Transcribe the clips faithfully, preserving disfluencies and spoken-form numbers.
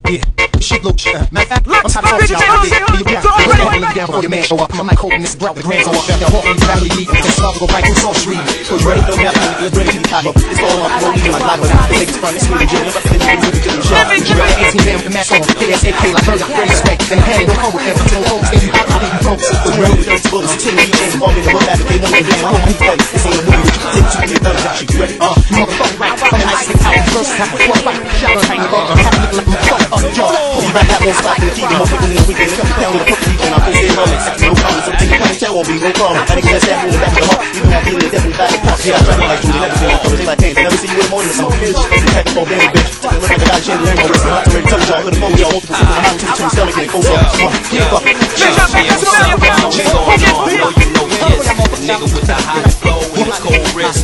Yeah, shit look shit. Matter of fact, I'm tired of talking y'all. Yeah, be a block. Put it down before your man show up. I'm like hoping this is the grand go up. They'll walk in the family league. Just start to go right through South Street. So you ready to go down to the ready to be tied up. It's all up. Won't leave my life, but I take this front. It's really good. It's really good. It's really good. You ready? eighteen man with the mask on. Hit S A K like burger. Great respect. And the hand don't come with them. So folks, if you out, I'll leave you folks. So you ready with thirty bullets. Till you ain't falling in the back. They know you're down. I'm on play. This ain't a movie. Take two get thumbs out. You ready? Uh, you motherfucker right. I'm an ice out. First time. One fight. Shot trying to go. Have to look like a fuck up. Jaw. Pull right out. Won't stop. Keep them up in the weekend. Come down with a fuck weekend. I'm posting moments. No problem. So take a punch. That won't be no problem. I think that's that in the back of the heart. Even that feeling definitely back. Yeah, I try to like you. Never feel like I'm like hands. Never see you in more than some bitch. Happy for damn bitch. Look like I got a chance to learn more. I'm not ready to tell y'all. Put a phone y'all. Multiple people. I'm out to the stomach and it goes up. Get fuck. Nigga with the high flow and the cold wrist.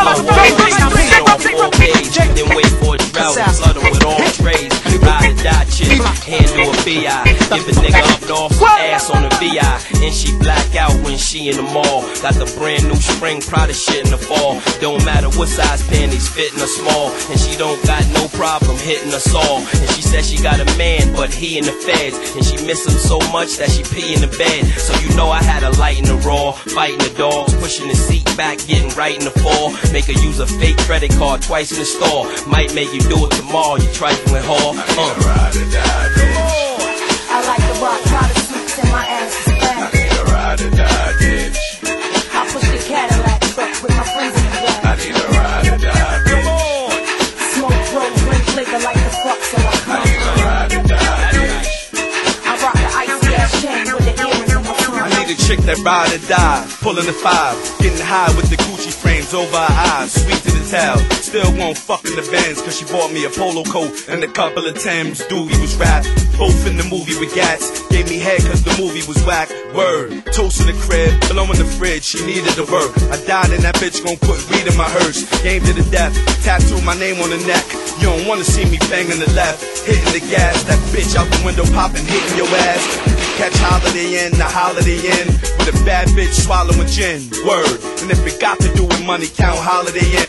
Then wait for a drought. Flood him with all trays. Ride or die chick. Handle a B I. Give a nigga up north some ass on the V I. And she black out when she in the mall. Got the brand new spring Prada shit in the fall. Don't matter what size panties fitting her small. And she don't got no problem hitting us all. And she said she got a man but he in the feds. And she miss him so much that she pee in the bed. So you know I had a light in the raw. Fighting the dogs, pushing the seat back, getting right in the fall. Make her use a fake credit card twice in the store. Might make you do it tomorrow, you trifling whore. Uh. Ride or die, bitch. I like the rock, Prada suits and my ass is fat. I need a ride or die, bitch. I push the Cadillac truck with my friends in the back. I need a ride or die, bitch. Smoke, roll, drink liquor like the fuck, so I come. I need a ride or die, bitch. I rock the icy ass chain with the earrings in my front. I need a chick that ride or die, pulling the five, getting high with the Gucci frames over her eyes, sweet to the tail. Still won't fuck in the Benz, cause she bought me a polo coat and a couple of Timbs. Doobie was rap, both in the movie with gats. Gave me head cause the movie was whack. Word, toast in the crib, below in the fridge, she needed to work. I died and that bitch gon' put weed in my hearse. Game to the death, tattoo my name on the neck. You don't wanna see me banging the left, hitting the gas. That bitch out the window popping, hitting your ass. Catch Holiday in, the Holiday in, with a bad bitch swallowing gin. Word, and if it got to do with money, count Holiday in.